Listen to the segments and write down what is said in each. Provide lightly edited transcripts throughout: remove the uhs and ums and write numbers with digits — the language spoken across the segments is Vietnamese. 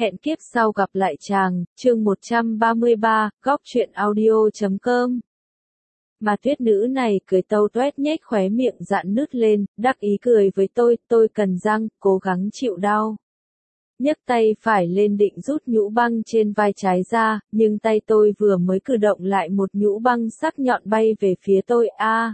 Hẹn kiếp sau gặp lại chàng, chương 133, góc truyện audio.com. Mà tuyết nữ này cười tâu toét nhếch khóe miệng dạn nứt lên, đắc ý cười với tôi cần răng, cố gắng chịu đau. Nhấc tay phải lên định rút nhũ băng trên vai trái ra, nhưng tay tôi vừa mới cử động lại một nhũ băng sắc nhọn bay về phía tôi.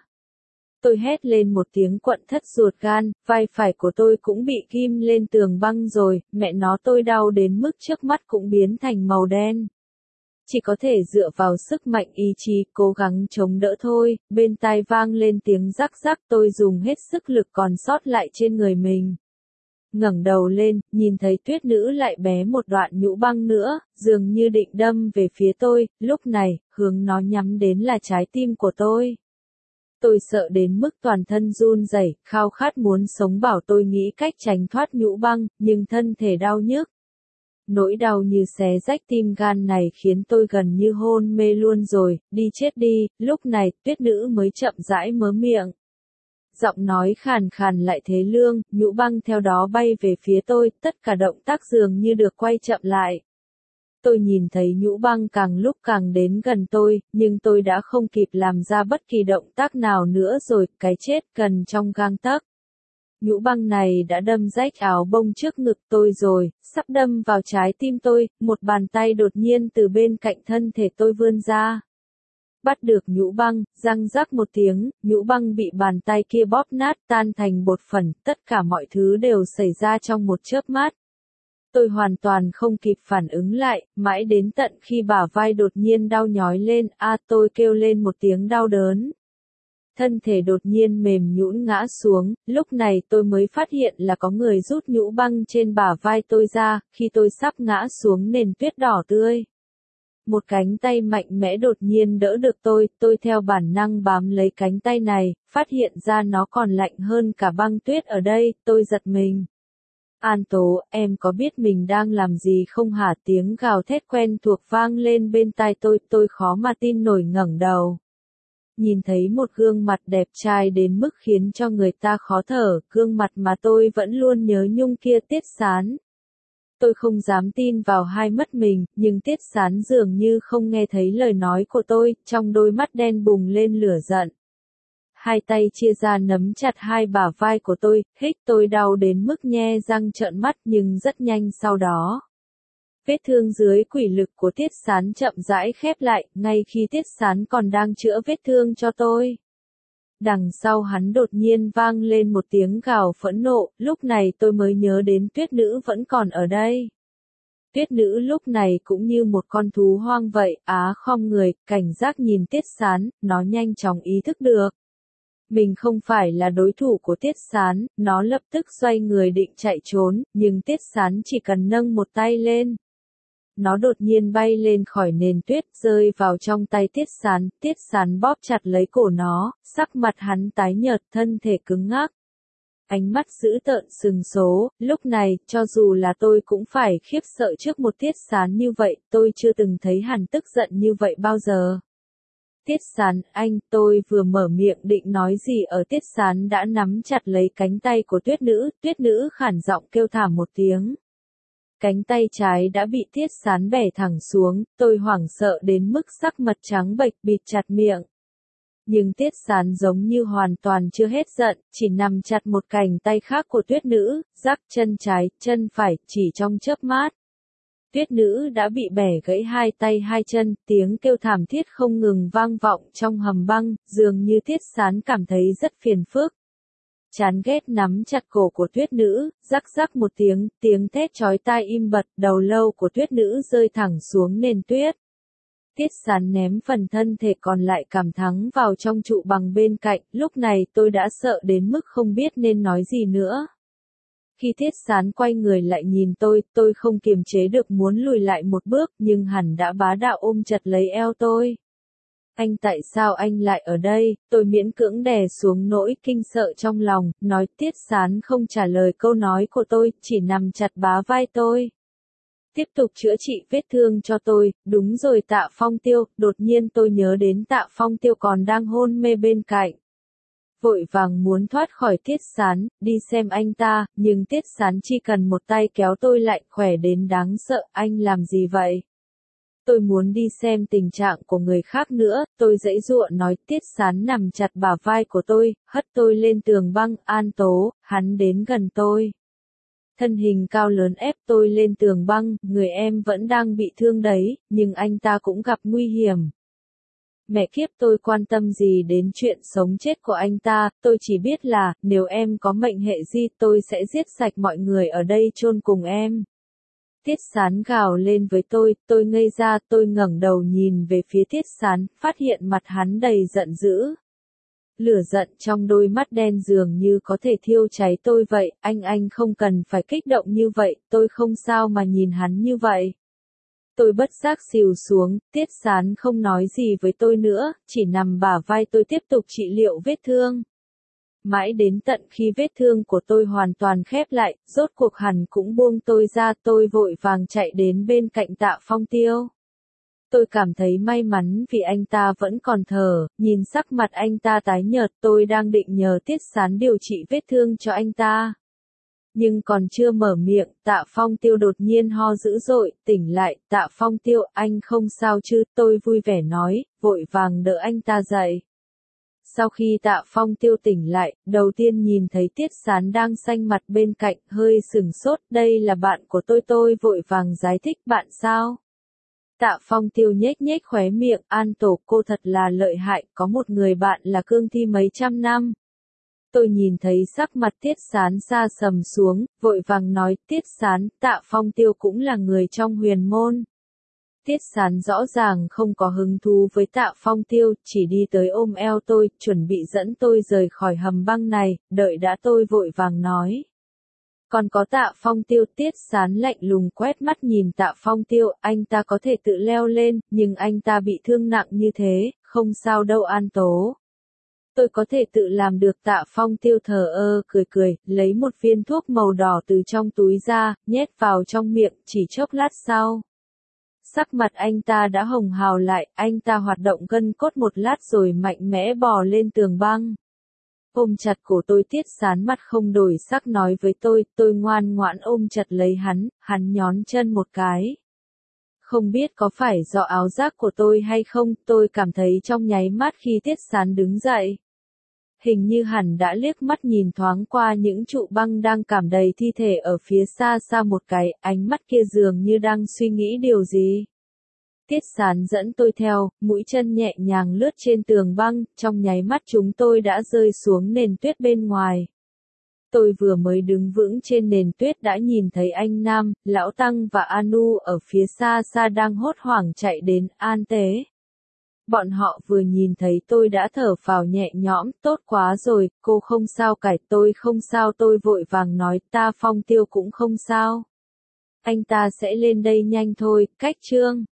Tôi hét lên một tiếng quặn thắt ruột gan, vai phải của tôi cũng bị ghim lên tường băng rồi, mẹ nó tôi đau đến mức trước mắt cũng biến thành màu đen. Chỉ có thể dựa vào sức mạnh ý chí cố gắng chống đỡ thôi, bên tai vang lên tiếng rắc rắc, tôi dùng hết sức lực còn sót lại trên người mình. Ngẩng đầu lên, nhìn thấy tuyết nữ lại bé một đoạn nhũ băng nữa, dường như định đâm về phía tôi, lúc này, hướng nó nhắm đến là trái tim của tôi. Tôi sợ đến mức toàn thân run rẩy, khao khát muốn sống bảo tôi nghĩ cách tránh thoát nhũ băng, nhưng thân thể đau nhức. Nỗi đau như xé rách tim gan này khiến tôi gần như hôn mê luôn rồi, đi chết đi, lúc này tuyết nữ mới chậm rãi mớ miệng. Giọng nói khàn khàn lại thế lương, nhũ băng theo đó bay về phía tôi, tất cả động tác dường như được quay chậm lại. Tôi nhìn thấy nhũ băng càng lúc càng đến gần tôi, nhưng tôi đã không kịp làm ra bất kỳ động tác nào nữa rồi, cái chết gần trong gang tấc. Nhũ băng này đã đâm rách áo bông trước ngực tôi rồi, sắp đâm vào trái tim tôi, một bàn tay đột nhiên từ bên cạnh thân thể tôi vươn ra. Bắt được nhũ băng, răng rắc một tiếng, nhũ băng bị bàn tay kia bóp nát tan thành bột phấn, tất cả mọi thứ đều xảy ra trong một chớp mắt. Tôi hoàn toàn không kịp phản ứng lại, mãi đến tận khi bả vai đột nhiên đau nhói lên, tôi kêu lên một tiếng đau đớn. Thân thể đột nhiên mềm nhũn ngã xuống, lúc này tôi mới phát hiện là có người rút nhũ băng trên bả vai tôi ra, khi tôi sắp ngã xuống nền tuyết đỏ tươi. Một cánh tay mạnh mẽ đột nhiên đỡ được tôi theo bản năng bám lấy cánh tay này, phát hiện ra nó còn lạnh hơn cả băng tuyết ở đây, tôi giật mình. An Tố, em có biết mình đang làm gì không hả? Tiếng gào thét quen thuộc vang lên bên tai tôi khó mà tin nổi ngẩng đầu. Nhìn thấy một gương mặt đẹp trai đến mức khiến cho người ta khó thở, gương mặt mà tôi vẫn luôn nhớ nhung kia, Tiết Sán. Tôi không dám tin vào hai mắt mình, nhưng Tiết Sán dường như không nghe thấy lời nói của tôi, trong đôi mắt đen bùng lên lửa giận. Hai tay chia ra nắm chặt hai bả vai của tôi, tôi đau đến mức nhe răng trợn mắt, nhưng rất nhanh sau đó. Vết thương dưới quỷ lực của Tiết Sán chậm rãi khép lại, ngay khi Tiết Sán còn đang chữa vết thương cho tôi. Đằng sau hắn đột nhiên vang lên một tiếng gào phẫn nộ, lúc này tôi mới nhớ đến tuyết nữ vẫn còn ở đây. Tuyết nữ lúc này cũng như một con thú hoang vậy, khom người, cảnh giác nhìn Tiết Sán, nó nhanh chóng ý thức được. Mình không phải là đối thủ của Tiết Sán, nó lập tức xoay người định chạy trốn, nhưng Tiết Sán chỉ cần nâng một tay lên. Nó đột nhiên bay lên khỏi nền tuyết, rơi vào trong tay Tiết Sán bóp chặt lấy cổ nó, sắc mặt hắn tái nhợt, thân thể cứng ngắc. Ánh mắt dữ tợn sừng số, lúc này, cho dù là tôi cũng phải khiếp sợ trước một Tiết Sán như vậy, tôi chưa từng thấy hắn tức giận như vậy bao giờ. Tiết Sán, anh, tôi vừa mở miệng định nói gì ở Tiết Sán đã nắm chặt lấy cánh tay của tuyết nữ khản giọng kêu thảm một tiếng. Cánh tay trái đã bị Tiết Sán bẻ thẳng xuống, tôi hoảng sợ đến mức sắc mặt trắng bệch bịt chặt miệng. Nhưng Tiết Sán giống như hoàn toàn chưa hết giận, chỉ nắm chặt một cánh tay khác của tuyết nữ, rắc chân trái, chân phải, chỉ trong chớp mắt. Tuyết nữ đã bị bẻ gãy hai tay hai chân, tiếng kêu thảm thiết không ngừng vang vọng trong hầm băng, dường như Tiết Sán cảm thấy rất phiền phức. Chán ghét nắm chặt cổ của tuyết nữ, rắc rắc một tiếng thét chói tai im bặt, đầu lâu của tuyết nữ rơi thẳng xuống nền tuyết. Tiết Sán ném phần thân thể còn lại cảm thắng vào trong trụ bằng bên cạnh, lúc này tôi đã sợ đến mức không biết nên nói gì nữa. Khi Tiết Sán quay người lại nhìn tôi không kiềm chế được muốn lùi lại một bước, nhưng hắn đã bá đạo ôm chặt lấy eo tôi. Anh, tại sao anh lại ở đây? Tôi miễn cưỡng đè xuống nỗi kinh sợ trong lòng, nói. Tiết Sán không trả lời câu nói của tôi, chỉ nằm chặt bá vai tôi. Tiếp tục chữa trị vết thương cho tôi. Đúng rồi, Tạ Phong Tiêu, đột nhiên tôi nhớ đến Tạ Phong Tiêu còn đang hôn mê bên cạnh. vội vàng muốn thoát khỏi Tiết Sán, đi xem anh ta, nhưng Tiết Sán chỉ cần một tay kéo tôi lại, khỏe đến đáng sợ, anh làm gì vậy? Tôi muốn đi xem tình trạng của người khác nữa, tôi giãy giụa nói. Tiết Sán nằm chặt bả vai của tôi, hất tôi lên tường băng. An Tố, hắn đến gần tôi. Thân hình cao lớn ép tôi lên tường băng, người em vẫn đang bị thương đấy, nhưng anh ta cũng gặp nguy hiểm. Mẹ kiếp, tôi quan tâm gì đến chuyện sống chết của anh ta, tôi chỉ biết là, nếu em có mệnh hệ gì tôi sẽ giết sạch mọi người ở đây chôn cùng em. Tiết Sán gào lên với tôi ngây ra, tôi ngẩng đầu nhìn về phía Tiết Sán, phát hiện mặt hắn đầy giận dữ. Lửa giận trong đôi mắt đen dường như có thể thiêu cháy tôi vậy, anh không cần phải kích động như vậy, tôi không sao mà nhìn hắn như vậy. Tôi bất giác xìu xuống, Tiết Sán không nói gì với tôi nữa, chỉ nằm bả vai tôi tiếp tục trị liệu vết thương. Mãi đến tận khi vết thương của tôi hoàn toàn khép lại, rốt cuộc hắn cũng buông tôi ra, tôi vội vàng chạy đến bên cạnh Tạ Phong Tiêu. Tôi cảm thấy may mắn vì anh ta vẫn còn thở, nhìn sắc mặt anh ta tái nhợt, tôi đang định nhờ Tiết Sán điều trị vết thương cho anh ta. Nhưng còn chưa mở miệng, Tạ Phong Tiêu đột nhiên ho dữ dội, tỉnh lại. Tạ Phong Tiêu, anh không sao chứ? Tôi vui vẻ nói, vội vàng đỡ anh ta dậy. Sau khi Tạ Phong Tiêu tỉnh lại, đầu tiên nhìn thấy Tiết Sán đang xanh mặt bên cạnh, hơi sửng sốt, đây là bạn của tôi vội vàng giải thích. Bạn sao? Tạ Phong Tiêu nhếch nhếch khóe miệng. An Tổ, cô thật là lợi hại, có một người bạn là cương thi mấy trăm năm. Tôi nhìn thấy sắc mặt Tiết Sán sa sầm xuống, vội vàng nói. Tiết Sán, Tạ Phong Tiêu cũng là người trong huyền môn. Tiết Sán rõ ràng không có hứng thú với Tạ Phong Tiêu, chỉ đi tới ôm eo tôi, chuẩn bị dẫn tôi rời khỏi hầm băng này. Đợi đã, tôi vội vàng nói. Còn có Tạ Phong Tiêu. Tiết Sán lạnh lùng quét mắt nhìn Tạ Phong Tiêu, anh ta có thể tự leo lên, nhưng anh ta bị thương nặng như thế, không sao đâu An Tố. Tôi có thể tự làm được. Tạ Phong Tiêu thờ ơ cười, lấy một viên thuốc màu đỏ từ trong túi ra, nhét vào trong miệng, chỉ chốc lát sau. Sắc mặt anh ta đã hồng hào lại, anh ta hoạt động gân cốt một lát rồi mạnh mẽ bò lên tường băng. Ôm chặt cổ tôi. Tiết Sán mặt không đổi sắc nói với tôi ngoan ngoãn ôm chặt lấy hắn nhón chân một cái. Không biết có phải do áo giáp của tôi hay không, tôi cảm thấy trong nháy mắt khi Tiết Sán đứng dậy. Hình như hẳn đã liếc mắt nhìn thoáng qua những trụ băng đang cảm đầy thi thể ở phía xa xa một cái, ánh mắt kia dường như đang suy nghĩ điều gì. Tiết Sán dẫn tôi theo, mũi chân nhẹ nhàng lướt trên tường băng, trong nháy mắt chúng tôi đã rơi xuống nền tuyết bên ngoài. Tôi vừa mới đứng vững trên nền tuyết đã nhìn thấy anh Nam, Lão Tăng và Anu ở phía xa xa đang hốt hoảng chạy đến. An Tế. Bọn họ vừa nhìn thấy tôi đã thở phào nhẹ nhõm, tốt quá rồi, cô không sao cả. Tôi không sao, tôi vội vàng nói. Tạ Phong Tiêu cũng không sao. Anh ta sẽ lên đây nhanh thôi. Cách chương